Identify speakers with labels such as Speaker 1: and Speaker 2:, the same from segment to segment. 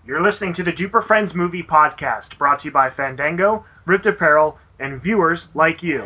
Speaker 1: You're listening to the Jupiter Friends Movie Podcast, brought to you by Fandango, Ripped Apparel, and viewers like you.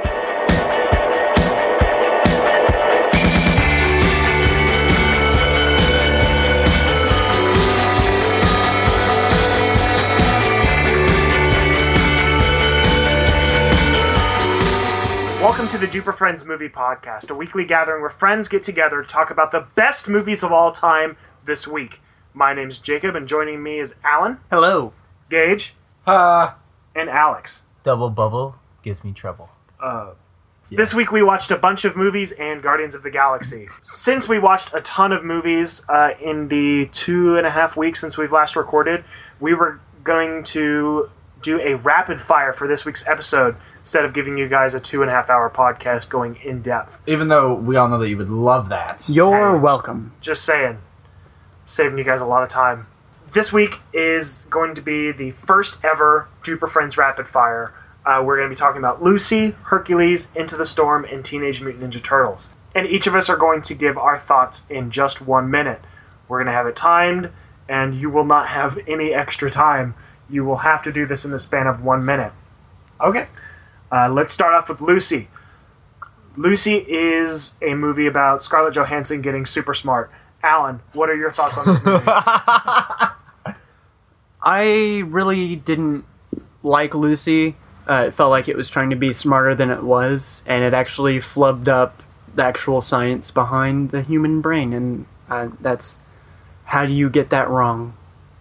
Speaker 1: Welcome to the Jupiter Friends Movie Podcast, a weekly gathering where friends get together to talk about the best movies of all time this week. My name's Jacob, and joining me is Alan.
Speaker 2: Hello.
Speaker 1: Gage.
Speaker 3: And
Speaker 1: Alex.
Speaker 2: Double bubble gives me trouble.
Speaker 1: This week we watched a bunch of movies and Guardians of the Galaxy. Since we watched a ton of movies in the 2.5 weeks since we've last recorded, we were going to do a rapid fire for this week's episode instead of giving you guys a 2.5 hour podcast going in depth.
Speaker 3: Even though we all know that you would love that.
Speaker 2: You're welcome.
Speaker 1: Just saying. Saving you guys a lot of time. This week is going to be the first ever Jupiter Friends Rapid Fire. We're going to be talking about Lucy, Hercules, Into the Storm, and Teenage Mutant Ninja Turtles. And each of us are going to give our thoughts in just 1 minute. We're going to have it timed, and you will not have any extra time. You will have to do this in the span of 1 minute.
Speaker 3: Okay.
Speaker 1: Let's start off with Lucy. Lucy is a movie about Scarlett Johansson getting super smart. Alan, what are your thoughts on this movie?
Speaker 2: I really didn't like Lucy. It felt like it was trying to be smarter than it was, and it actually flubbed up the actual science behind the human brain, and that's... How do you get that wrong?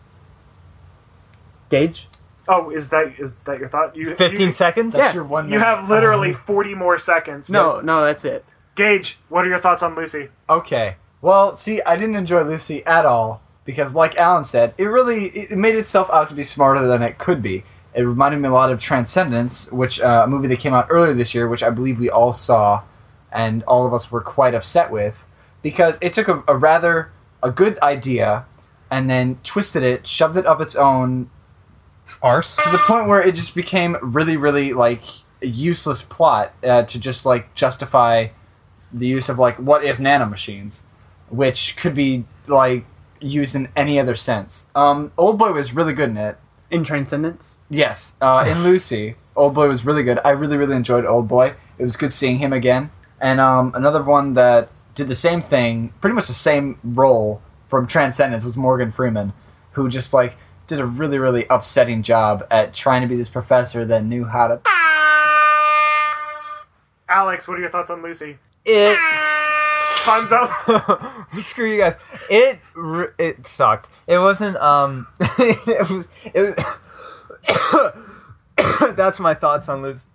Speaker 2: Gage?
Speaker 1: Oh, is that your thought?
Speaker 4: 15 seconds?
Speaker 3: That's your 1 minute.
Speaker 1: You have literally 40 more seconds.
Speaker 2: No, that's it.
Speaker 1: Gage, what are your thoughts on Lucy?
Speaker 3: Okay. Well, see, I didn't enjoy Lucy at all because, like Alan said, it made itself out to be smarter than it could be. It reminded me a lot of Transcendence, which a movie that came out earlier this year, which I believe we all saw, and all of us were quite upset with, because it took a good idea and then twisted it, shoved it up its own
Speaker 4: Arse?
Speaker 3: to the point where it just became really, really, like, a useless plot to just, like, justify the use of, like, what-if nanomachines, which could be, like, used in any other sense. Oldboy was really good in it.
Speaker 2: In Transcendence?
Speaker 3: Yes. In Lucy, Oldboy was really good. I really, really enjoyed Oldboy. It was good seeing him again. And another one that did the same thing, pretty much the same role from Transcendence, was Morgan Freeman, who just, like, did a really, really upsetting job at trying to be this professor that knew how to...
Speaker 1: Alex, what are your thoughts on Lucy?
Speaker 4: Time's
Speaker 1: up.
Speaker 4: Screw you guys. It sucked. It wasn't, it was that's my thoughts on Lucy.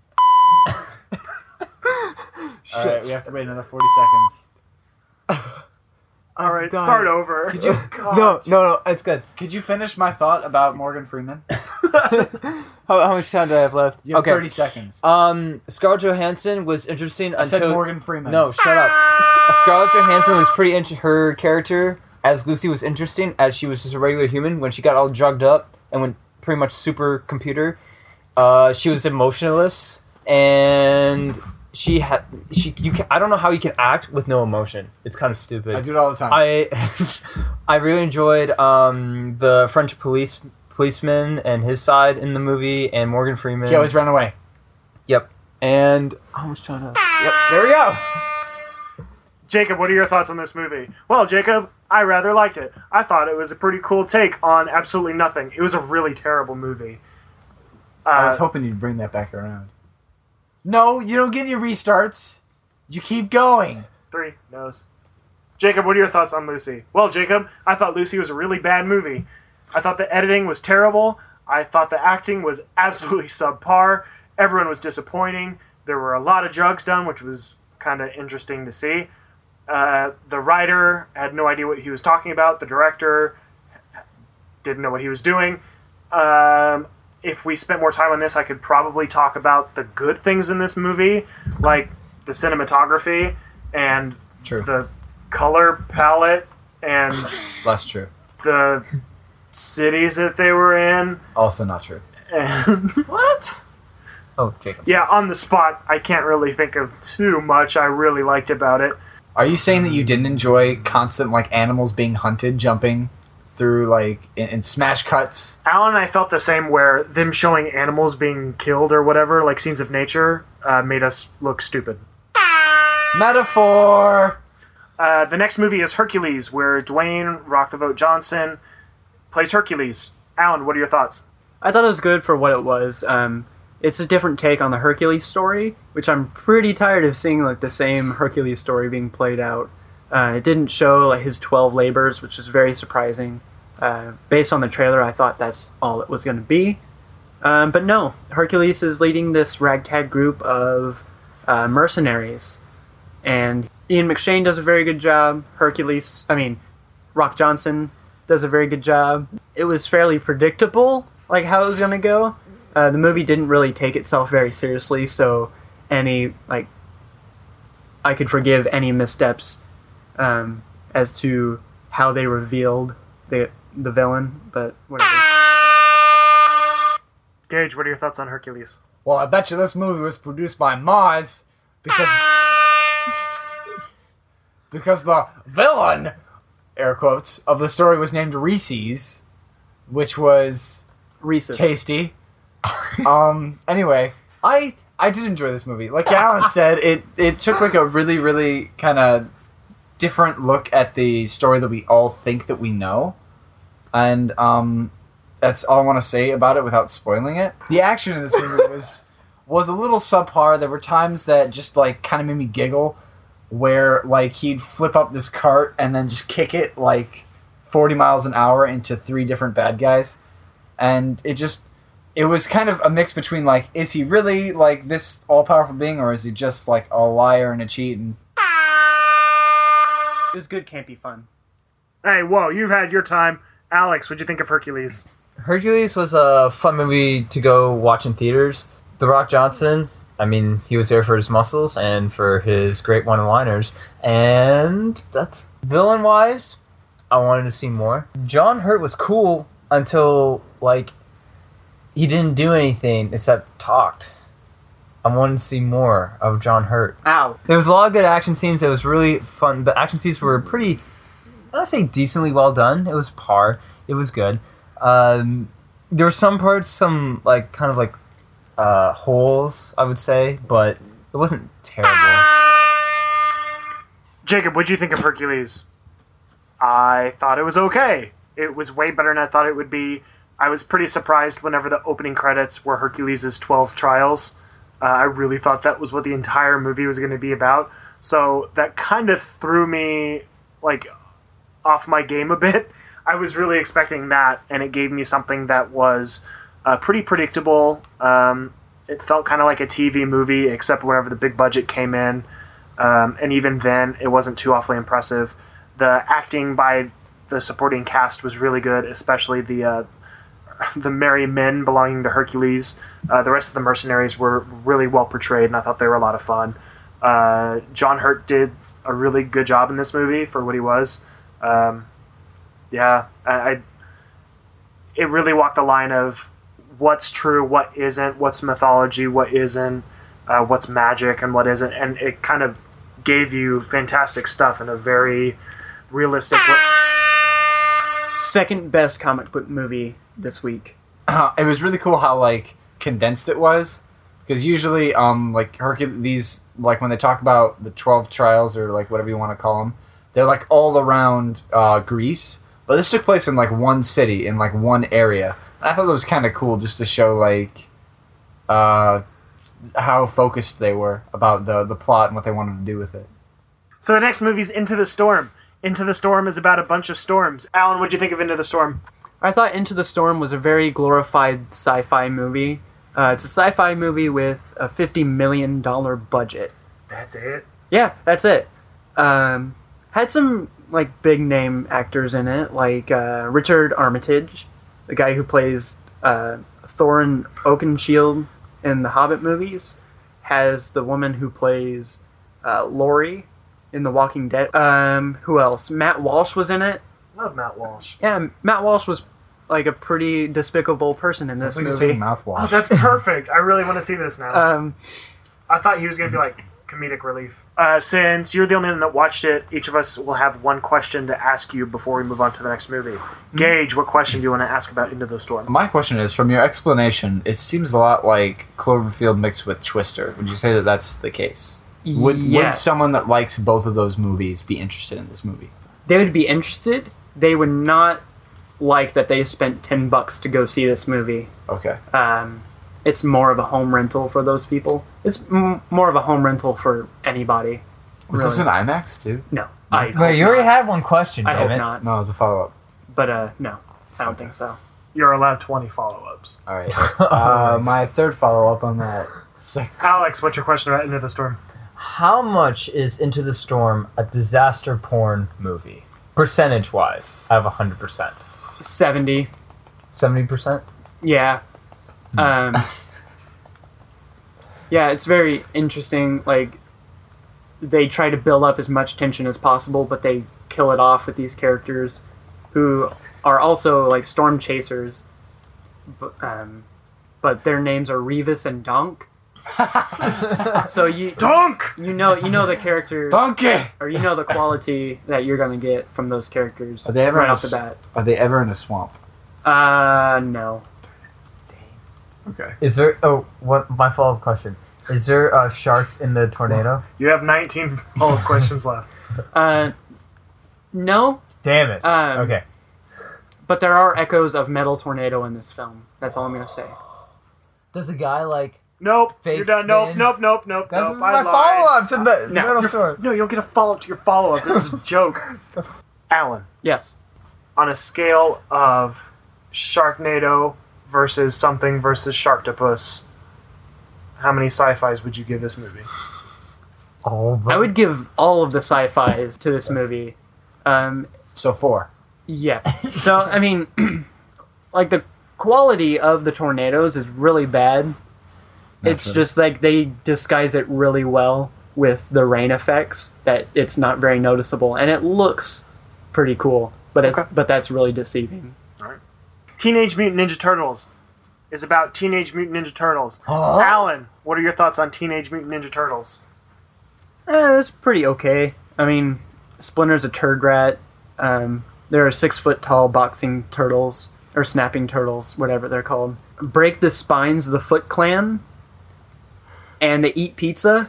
Speaker 3: Alright, we have to wait another 40 seconch.
Speaker 1: Alright, start over.
Speaker 3: Could you...
Speaker 4: No, it's good.
Speaker 3: Could you finish my thought about Morgan Freeman?
Speaker 4: How much time do I have left?
Speaker 3: You have 30 seconds.
Speaker 4: Scarlett Johansson was interesting
Speaker 3: I
Speaker 4: until...
Speaker 3: said Morgan Freeman.
Speaker 4: No, shut up. Scarlett Johansson was pretty her character as Lucy was interesting, as she was just a regular human. When she got all drugged up and went pretty much super computer, she was emotionless, and I don't know how you can act with no emotion. It's kind of stupid.
Speaker 3: I do it all the time.
Speaker 4: I really enjoyed the French policeman and his side in the movie, and Morgan Freeman.
Speaker 3: He always ran away.
Speaker 4: Yep. And how much time? Yep. There we go.
Speaker 1: Jacob, what are your thoughts on this movie? Well, Jacob, I rather liked it. I thought it was a pretty cool take on absolutely nothing. It was a really terrible movie.
Speaker 3: I was hoping you'd bring that back around. No, you don't get any restarts. You keep going.
Speaker 1: 3 no's. Jacob, what are your thoughts on Lucy? Well, Jacob, I thought Lucy was a really bad movie. I thought the editing was terrible. I thought the acting was absolutely subpar. Everyone was disappointing. There were a lot of drugs done, which was kind of interesting to see. The writer had no idea what he was talking about. The director didn't know what he was doing. If we spent more time on this, I could probably talk about the good things in this movie, like the cinematography and the color palette and
Speaker 3: Less true.
Speaker 1: the cities that they were in.
Speaker 3: Also not true.
Speaker 1: And
Speaker 4: What? Oh, Jacob.
Speaker 1: yeah, on the spot, I can't really think of too much I really liked about it.
Speaker 3: Are you saying that you didn't enjoy constant, like, animals being hunted, jumping through like in smash cuts.
Speaker 1: Alan and I felt the same, where them showing animals being killed or whatever, like scenes of nature, made us look stupid.
Speaker 3: Metaphor.
Speaker 1: The next movie is Hercules, where Dwayne Rock the Vote Johnson plays Hercules. Alan, what are your thoughts?
Speaker 2: I thought it was good for what it was. It's a different take on the Hercules story, which I'm pretty tired of seeing like the same Hercules story being played out. It didn't show like his 12 labors, which is very surprising. Based on the trailer, I thought that's all it was going to be. But no, Hercules is leading this ragtag group of mercenaries. And Ian McShane does a very good job. Rock Johnson does a very good job. It was fairly predictable, like how it was going to go. The movie didn't really take itself very seriously, so I could forgive any missteps as to how they revealed the villain, but whatever.
Speaker 1: Gage, what are your thoughts on Hercules?
Speaker 3: Well, I bet you this movie was produced by Mars because the villain, air quotes, of the story was named Reese's, which was
Speaker 2: Reese's.
Speaker 3: tasty. Anyway, I did enjoy this movie. Like Alan said, it took like a really, really kind of different look at the story that we all think that we know. And that's all I want to say about it without spoiling it. The action in this movie was a little subpar. There were times that just like kind of made me giggle, where like he'd flip up this cart and then just kick it like 40 miles an hour into 3 different bad guys. And it was kind of a mix between like, is he really like this all-powerful being, or is he just like a liar and a cheat? And
Speaker 2: It was good, campy fun.
Speaker 1: Hey, whoa, you've had your time. Alex, what'd you think of Hercules?
Speaker 4: Hercules was a fun movie to go watch in theaters. The Rock Johnson, I mean, he was there for his muscles and for his great one-liners. And that's villain-wise, I wanted to see more. John Hurt was cool until, like, he didn't do anything except talked. I wanted to see more of John Hurt.
Speaker 2: Ow.
Speaker 4: There was a lot of good action scenes. It was really fun. The action scenes were pretty, I don't say decently well done. It was par. It was good. There were some parts, some like kind of like holes, I would say, but it wasn't terrible.
Speaker 1: Jacob, what'd you think of Hercules? I thought it was okay. It was way better than I thought it would be. I was pretty surprised whenever the opening credits were Hercules' 12 trials. I really thought that was what the entire movie was going to be about. So that kind of threw me like off my game a bit. I was really expecting that, and it gave me something that was pretty predictable. It felt kind of like a TV movie, except whenever the big budget came in. And even then, it wasn't too awfully impressive. The acting by the supporting cast was really good, especially the merry men belonging to Hercules. The rest of the mercenaries were really well portrayed, and I thought they were a lot of fun. John Hurt did a really good job in this movie for what he was. It really walked the line of what's true, what isn't, what's mythology, what isn't, what's magic, and what isn't, and it kind of gave you fantastic stuff in a very realistic way.
Speaker 2: Second best comic book movie this week.
Speaker 3: it was really cool how like condensed it was, because usually like Hercules, like when they talk about the 12 trials or like whatever you want to call them, they're like all around Greece, but this took place in like one city, in like one area, and I thought that was kind of cool just to show like how focused they were about the plot and what they wanted to do with it.
Speaker 1: So the next movie's Into the Storm. Into the Storm is about a bunch of storms. Alan, what'd you think of Into the Storm?
Speaker 2: I thought Into the Storm was a very glorified sci-fi movie. It's a sci-fi movie with a $50 million budget.
Speaker 1: That's it?
Speaker 2: Yeah, that's it. Had some like big name actors in it, like Richard Armitage, the guy who plays Thorin Oakenshield in the Hobbit movies, has the woman who plays Laurie in The Walking Dead. Who else? Matt Walsh was in it.
Speaker 1: Love Matt Walsh.
Speaker 2: Yeah, Matt Walsh was like a pretty despicable person in
Speaker 3: Sounds
Speaker 2: this
Speaker 3: like
Speaker 2: movie.
Speaker 3: mouthwash.
Speaker 1: Oh, that's perfect. I really want to see this now.
Speaker 2: Um,
Speaker 1: I thought he was going to be like comedic relief. Since you're the only one that watched it, each of us will have one question to ask you before we move on to the next movie. Gage, what question do you want to ask about Into the Storm?
Speaker 3: My question is, from your explanation, it seems a lot like Cloverfield mixed with Twister. Would you say that that's the case? Would
Speaker 2: Yes.
Speaker 3: someone that likes both of those movies be interested in this movie?
Speaker 2: They would be interested. They would not like that they spent $10 to go see this movie.
Speaker 3: Okay.
Speaker 2: It's more of a home rental for those people. It's more of a home rental for anybody.
Speaker 3: Was this an IMAX too?
Speaker 2: No. I
Speaker 4: Wait,
Speaker 2: hope
Speaker 4: you already
Speaker 2: not.
Speaker 4: had one question,
Speaker 2: I
Speaker 4: damn
Speaker 2: hope
Speaker 4: it.
Speaker 2: not.
Speaker 3: No, it was a follow-up.
Speaker 2: But, no. I don't think so.
Speaker 1: You're allowed 20 follow-ups.
Speaker 3: All right. My third follow-up on that.
Speaker 1: Alex, what's your question about Into the Storm?
Speaker 4: How much is Into the Storm a disaster porn movie? Percentage-wise, out of 100%.
Speaker 2: 70.
Speaker 4: 70%?
Speaker 2: Yeah. Yeah, it's very interesting. Like, they try to build up as much tension as possible, but they kill it off with these characters who are also, like, storm chasers. But their names are Revis and Donk. So
Speaker 1: Donk!
Speaker 2: you know the characters,
Speaker 3: Donkey!
Speaker 2: or you know the quality that you're gonna get from those characters
Speaker 3: Are they ever
Speaker 2: right
Speaker 3: in a
Speaker 2: off the bat.
Speaker 3: Are they ever in a swamp?
Speaker 2: No.
Speaker 3: Okay.
Speaker 4: Is there... Oh, what? My follow-up question. Is there sharks in the tornado?
Speaker 1: You have 19 follow-up questions left.
Speaker 2: No.
Speaker 4: Damn it. Okay.
Speaker 2: But there are echoes of Metal Tornado in this film. That's all I'm gonna say.
Speaker 4: Does a guy like...
Speaker 1: Nope.
Speaker 4: Fake
Speaker 1: You're done.
Speaker 4: spin.
Speaker 1: Nope.
Speaker 4: That's
Speaker 1: Nope.
Speaker 4: my
Speaker 1: I lied.
Speaker 4: follow-up to the
Speaker 2: No.
Speaker 4: Metal Sword.
Speaker 1: No, you don't get a follow-up to your follow-up. This is a joke. Alan,
Speaker 2: Yes.
Speaker 1: on a scale of Sharknado versus something versus Sharktopus, how many sci-fis would you give this movie?
Speaker 2: I would give all of the sci-fis to this movie.
Speaker 3: So 4.
Speaker 2: Yeah. So, I mean, like, the quality of the tornadoes is really bad. It's
Speaker 3: Naturally.
Speaker 2: just like they disguise it really well with the rain effects that it's not very noticeable, and it looks pretty cool, but but that's really deceiving.
Speaker 1: Teenage Mutant Ninja Turtles is about Teenage Mutant Ninja Turtles.
Speaker 3: Huh?
Speaker 1: Alan, what are your thoughts on Teenage Mutant Ninja Turtles?
Speaker 2: It's pretty okay. I mean, Splinter's a turd rat. There are 6-foot-tall boxing turtles, or snapping turtles, whatever they're called. Break the spines of the Foot Clan, and they eat pizza,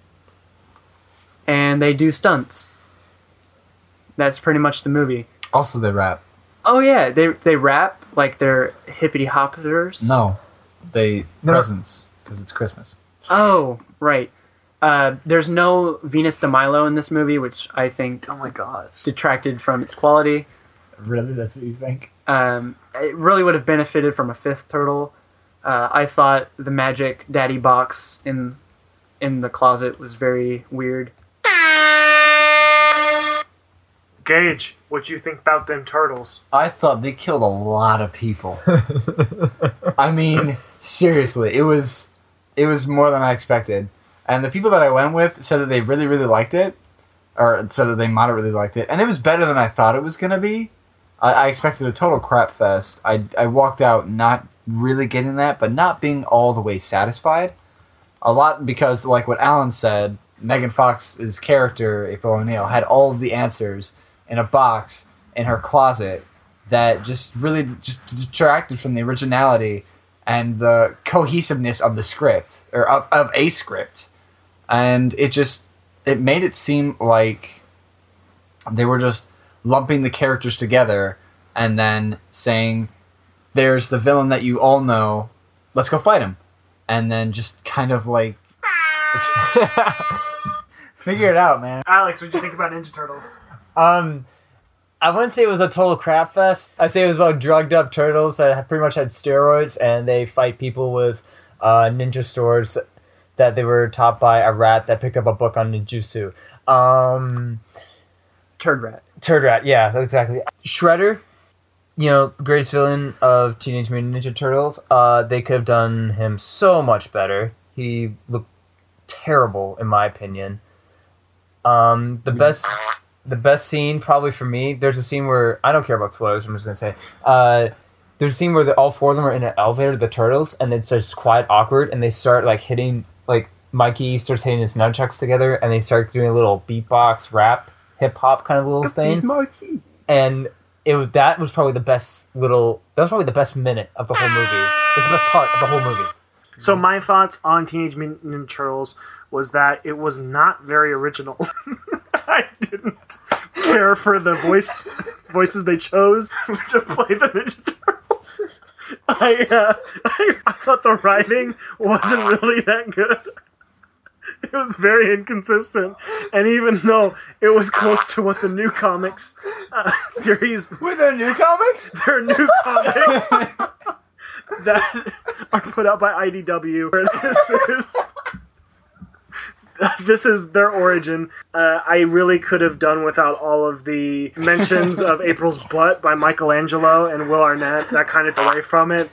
Speaker 2: and they do stunts. That's pretty much the movie.
Speaker 3: Also, they rap.
Speaker 2: Oh yeah, they rap like they're hippity hoppers.
Speaker 3: No. They
Speaker 4: No.
Speaker 3: presents, because it's Christmas.
Speaker 2: Oh, right. There's no Venus de Milo in this movie, which I think
Speaker 1: Oh my gosh.
Speaker 2: detracted from its quality.
Speaker 3: Really? That's what you think?
Speaker 2: It really would have benefited from a 5th turtle. I thought the magic daddy box in the closet was very weird.
Speaker 1: Gage, what you think about them turtles?
Speaker 3: I thought they killed a lot of people. I mean, seriously, it was more than I expected. And the people that I went with said that they really, really liked it, or said that they moderately liked it, and it was better than I thought it was gonna be. I expected a total crap fest. I walked out not really getting that, but not being all the way satisfied. A lot because, like what Alan said, Megan Fox's character, April O'Neil, had all of the answers in a box in her closet that just really just detracted from the originality and the cohesiveness of the script, or of a script. And it made it seem like they were just lumping the characters together and then saying, there's the villain that you all know, let's go fight him. And then just kind of like... Figure it out, man.
Speaker 1: Alex, what do you think about Ninja Turtles?
Speaker 4: I wouldn't say it was a total crap fest. I'd say it was about drugged up turtles that pretty much had steroids, and they fight people with ninja swords that they were taught by a rat that picked up a book on ninjutsu.
Speaker 2: Turd rat.
Speaker 4: Turd rat, yeah, that's exactly. Shredder, you know, the greatest villain of Teenage Mutant Ninja Turtles. They could have done him so much better. He looked terrible, in my opinion. The best scene, probably for me, there's a scene where, I don't care about spoilers, I'm just going to say, there's a scene where all 4 of them are in an elevator, the turtles, and it's just quiet, awkward, and they start, like, hitting, like, Mikey starts hitting his nunchucks together, and they start doing a little beatbox, rap, hip hop kind of little thing. And that was probably the best minute of the whole movie. It's the best part of the whole movie.
Speaker 1: So my thoughts on Teenage Mutant Ninja Turtles was that it was not very original. I didn't care for the voices they chose to play the Ninja Turtles. I thought the writing wasn't really that good. It was very inconsistent, and even though it was close to what the new comics series...
Speaker 3: Were there new comics?
Speaker 1: There are new comics that are put out by IDW. This is their origin. I really could have done without all of the mentions of April's butt by Michelangelo and Will Arnett. That kind of away from it.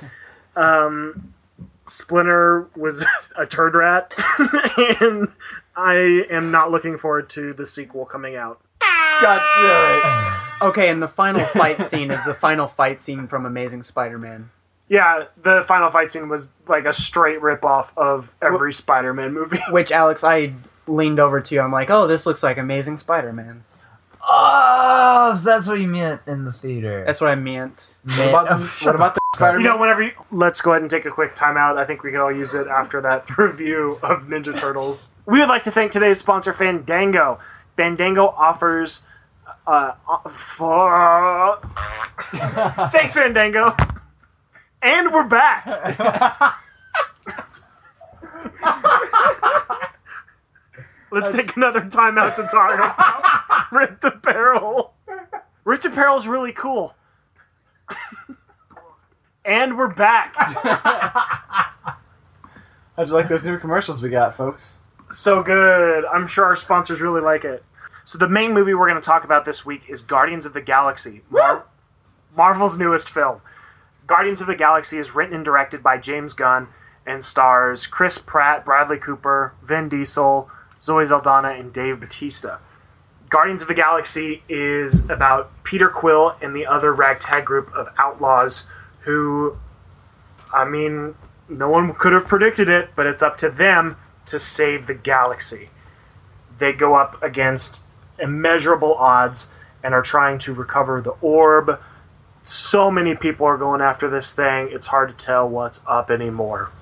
Speaker 1: Splinter was a turd rat, and I am not looking forward to the sequel coming out.
Speaker 3: God, really?
Speaker 2: Okay, and the final fight scene is the final fight scene from Amazing Spider-Man.
Speaker 1: Yeah, the final fight scene was like a straight rip-off of every Spider-Man movie.
Speaker 2: Which, Alex, I leaned over to you. I'm like, oh, this looks like Amazing Spider-Man.
Speaker 4: Oh, that's what you meant in the theater.
Speaker 2: That's what I meant.
Speaker 3: What about the Spider-Man?
Speaker 1: You know, let's go ahead and take a quick timeout. I think we could all use it after that review of Ninja Turtles. We would like to thank today's sponsor, Fandango. Fandango offers... Thanks, Fandango! And we're back! Let's take another timeout to talk about Ripped Apparel. Ripped Apparel's really cool. And we're back.
Speaker 3: How'd you like those new commercials we got, folks?
Speaker 1: So good. I'm sure our sponsors really like it. So the main movie we're going to talk about this week is Guardians of the Galaxy, Marvel's newest film. Guardians of the Galaxy is written and directed by James Gunn and stars Chris Pratt, Bradley Cooper, Vin Diesel, Zoe Saldana, and Dave Bautista. Guardians of the Galaxy is about Peter Quill and the other ragtag group of outlaws who, I mean, no one could have predicted it, but it's up to them to save the galaxy. They go up against immeasurable odds and are trying to recover the orb. So many people are going after this thing, it's hard to tell what's up anymore.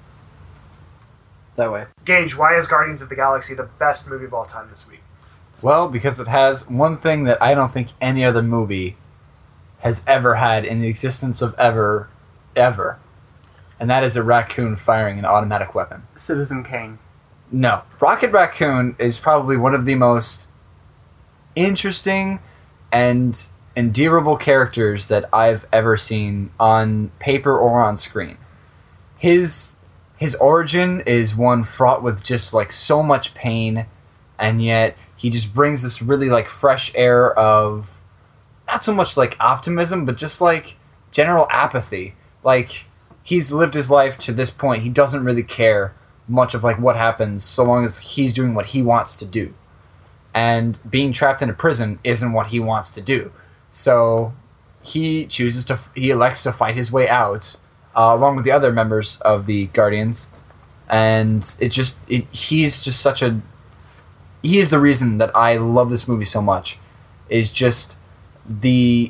Speaker 3: That way.
Speaker 1: Gage, why is Guardians of the Galaxy the best movie of all time this week?
Speaker 3: Well, because it has one thing that I don't think any other movie has ever had in the existence of ever. And that is a raccoon firing an automatic weapon.
Speaker 2: Citizen Kane.
Speaker 3: No. Rocket Raccoon is probably one of the most interesting and endearable characters that I've ever seen on paper or on screen. His origin is one fraught with just like so much pain, and yet he just brings this really like fresh air of not so much like optimism, but just like general apathy. Like, he's lived his life to this point. He doesn't really care much of like what happens so long as he's doing what he wants to do. And being trapped in a prison isn't what he wants to do. So he elects to fight his way out, along with the other members of the Guardians. And he is the reason that I love this movie so much, is just the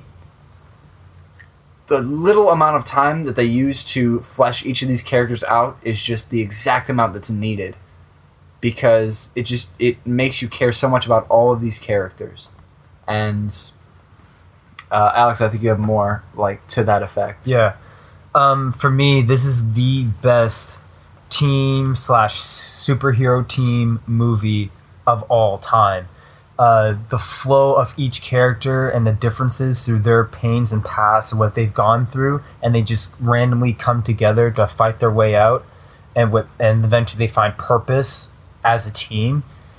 Speaker 3: little amount of time that they use to flesh each of these characters out is just the exact amount that's needed, because it makes you care so much about all of these characters. And Alex, I think you have more like to that effect.
Speaker 4: Yeah. For me, this is the best team/superhero team movie of all time. The flow of each character and the differences through their pains and pasts and what they've gone through, and they just randomly come together to fight their way out, and eventually they find purpose as a team.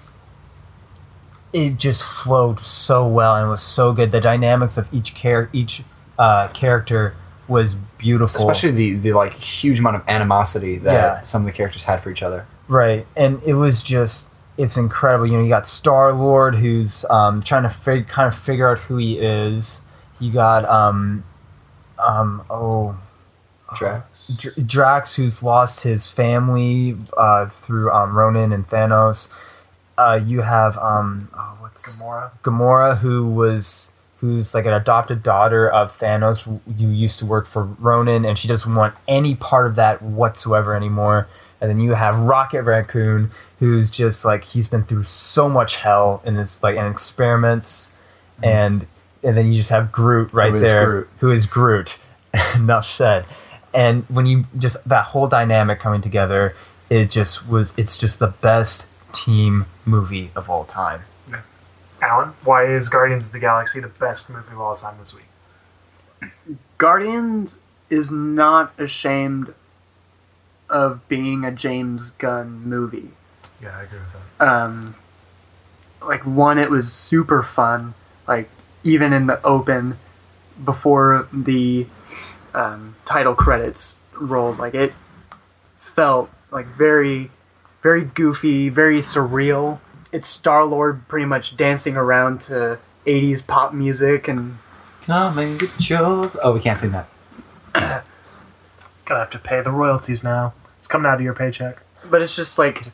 Speaker 4: It just flowed so well and was so good. The dynamics of each character was beautiful,
Speaker 3: especially the like huge amount of animosity that some of the characters had for each other.
Speaker 4: Right, and it was just. It's incredible. You got Star-Lord, who's trying to figure out who he is. You got
Speaker 3: Drax.
Speaker 4: Drax, who's lost his family through Ronan and Thanos. You have what's Gamora, who's like an adopted daughter of Thanos, who used to work for Ronan, and she doesn't want any part of that whatsoever anymore. And then you have Rocket Raccoon, who's just like, he's been through so much hell in this, like, in experiments, and then you just have Groot who is Groot. Enough said. And when you just, that whole dynamic coming together, it's just the best team movie of all time.
Speaker 1: Alan, why is Guardians of the Galaxy the best movie of all time this week?
Speaker 2: Guardians is not ashamed of being a James Gunn movie.
Speaker 1: Yeah, I agree with that.
Speaker 2: Like, one, it was super fun. Like, even in the open, before the title credits rolled, like, it felt like very, very goofy, very surreal. It's Star-Lord pretty much dancing around to 80s pop music, and
Speaker 3: Come and get your... Oh, we can't sing that.
Speaker 1: Gonna have to pay the royalties now. It's coming out of your paycheck.
Speaker 2: but it's just like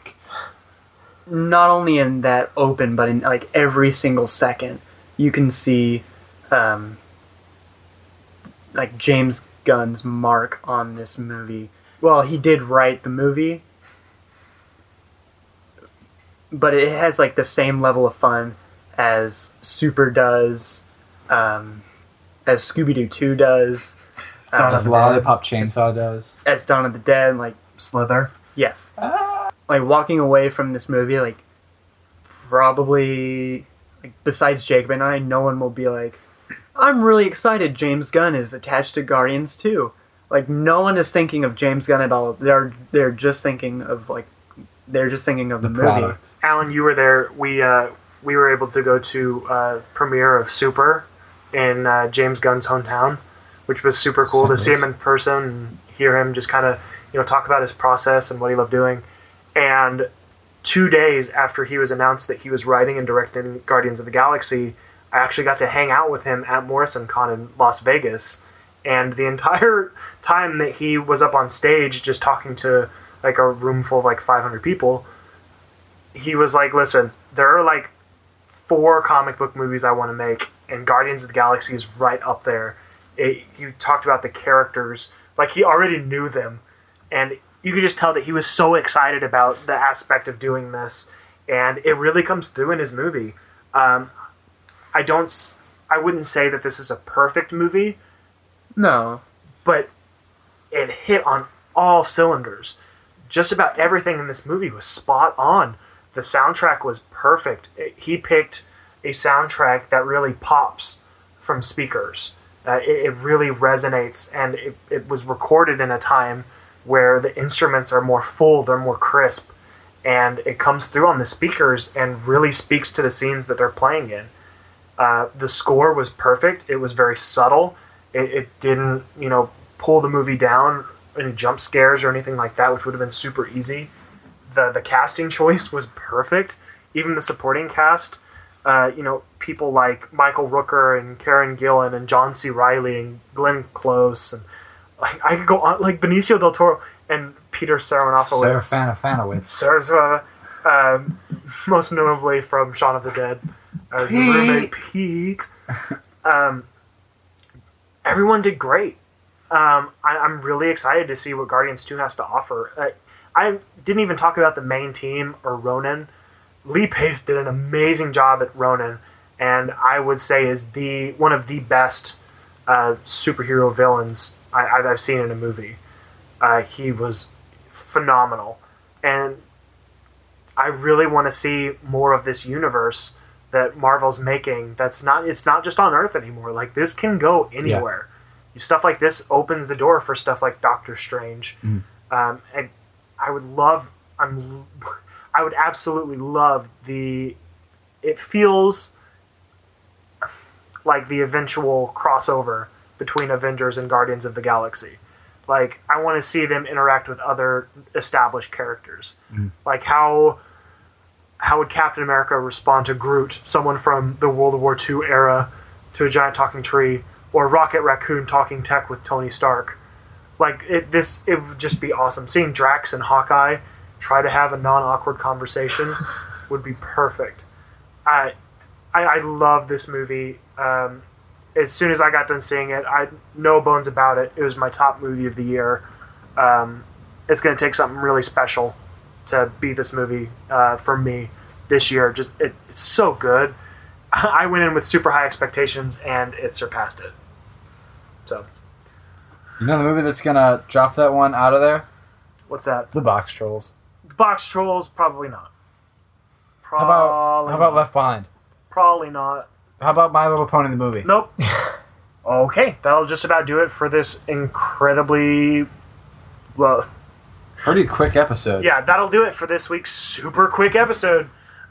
Speaker 2: not only in that open, but in like every single second, you can see like James Gunn's mark on this movie. Well, he did write the movie, but it has like the same level of fun as Super does, as Scooby-Doo 2 does,
Speaker 3: As Lollipop Chainsaw does.
Speaker 2: as Dawn of the Dead. Like,
Speaker 1: Slither.
Speaker 2: yes, like walking away from this movie, like probably, like besides Jacob and I, no one will be like, I'm really excited James Gunn is attached to Guardians 2. Like, no one is thinking of James Gunn at all. They're just thinking of like, they're just thinking of the movie.
Speaker 3: Product.
Speaker 1: Alan, you were there. We were able to go to premiere of Super in James Gunn's hometown, which was super cool to see him in person and hear him just kind of, talk about his process and what he loved doing. And 2 days after he was announced that he was writing and directing Guardians of the Galaxy, I actually got to hang out with him at Morrison Con in Las Vegas. And the entire time that he was up on stage just talking to like a room full of like 500 people, he was like, listen, there are like 4 comic book movies I want to make, and Guardians of the Galaxy is right up there. You talked about the characters, like he already knew them, and you could just tell that he was so excited about the aspect of doing this, and it really comes through in his movie. I wouldn't say that this is a perfect movie,
Speaker 2: No,
Speaker 1: but it hit on all cylinders. Just about everything in this movie was spot on. The soundtrack was perfect. He picked a soundtrack that really pops from speakers. It really resonates, and it was recorded in a time where the instruments are more full, they're more crisp, and it comes through on the speakers and really speaks to the scenes that they're playing in. The score was perfect. It was very subtle. It didn't, pull the movie down, any jump scares or anything like that, which would have been super easy. The casting choice was perfect. Even the supporting cast, people like Michael Rooker and Karen Gillan and John C. Reilly and Glenn Close, and like I could go on, like Benicio del Toro and Peter Serafinowicz. Most notably from Shaun of the Dead as the roommate Pete. Everyone did great. I'm really excited to see what Guardians 2 has to offer. I didn't even talk about the main team or Ronan. Lee Pace did an amazing job at Ronan, and I would say is one of the best superhero villains I've seen in a movie. He was phenomenal, and I really want to see more of this universe that Marvel's making. It's not just on Earth anymore. Like, this can go anywhere. Yeah. Stuff like this opens the door for stuff like Doctor Strange. And I would absolutely love it feels like the eventual crossover between Avengers and Guardians of the Galaxy. Like, I want to see them interact with other established characters. Like, how would Captain America respond to Groot, someone from the World War II era, to a giant talking tree, or Rocket Raccoon talking tech with Tony Stark? Like it would just be awesome. Seeing Drax and Hawkeye try to have a non-awkward conversation would be perfect. I love this movie. As soon as I got done seeing it, I no bones about it. It was my top movie of the year. It's going to take something really special to beat this movie for me this year. Just it's so good. I went in with super high expectations and it surpassed it. So,
Speaker 3: You know the movie that's gonna drop that one out of there?
Speaker 1: what's that?
Speaker 3: The Box Trolls.
Speaker 1: Box Trolls? Probably not.
Speaker 3: How about Left Behind?
Speaker 1: Probably not.
Speaker 3: How about My Little Pony the movie?
Speaker 1: Nope. Okay, that'll just about do it for this incredibly, well,
Speaker 3: Pretty quick episode.
Speaker 1: yeah, that'll do it for this week's super quick episode.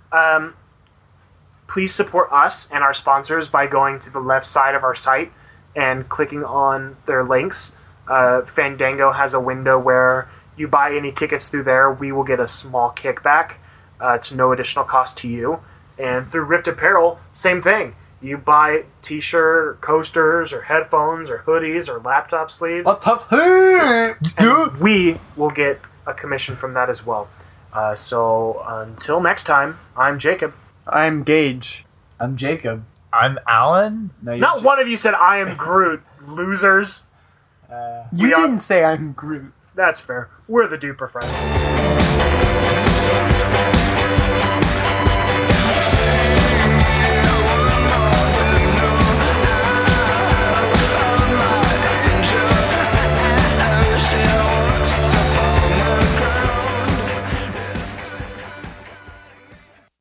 Speaker 1: Please support us and our sponsors by going to the left side of our site and clicking on their links. Fandango has a window where you buy any tickets through there, we will get a small kickback to no additional cost to you. And through Ripped Apparel, same thing. You buy t-shirt, or coasters, or headphones, or hoodies, or laptop sleeves, and we will get a commission from that as well. So until next time, I'm Jacob.
Speaker 2: I'm Gage.
Speaker 3: I'm Jacob.
Speaker 4: I'm Alan.
Speaker 3: No, you're
Speaker 1: Not one of you said I am Groot, losers.
Speaker 2: You
Speaker 1: We are-
Speaker 2: didn't say I'm Groot.
Speaker 1: That's fair. We're the Duper Friends.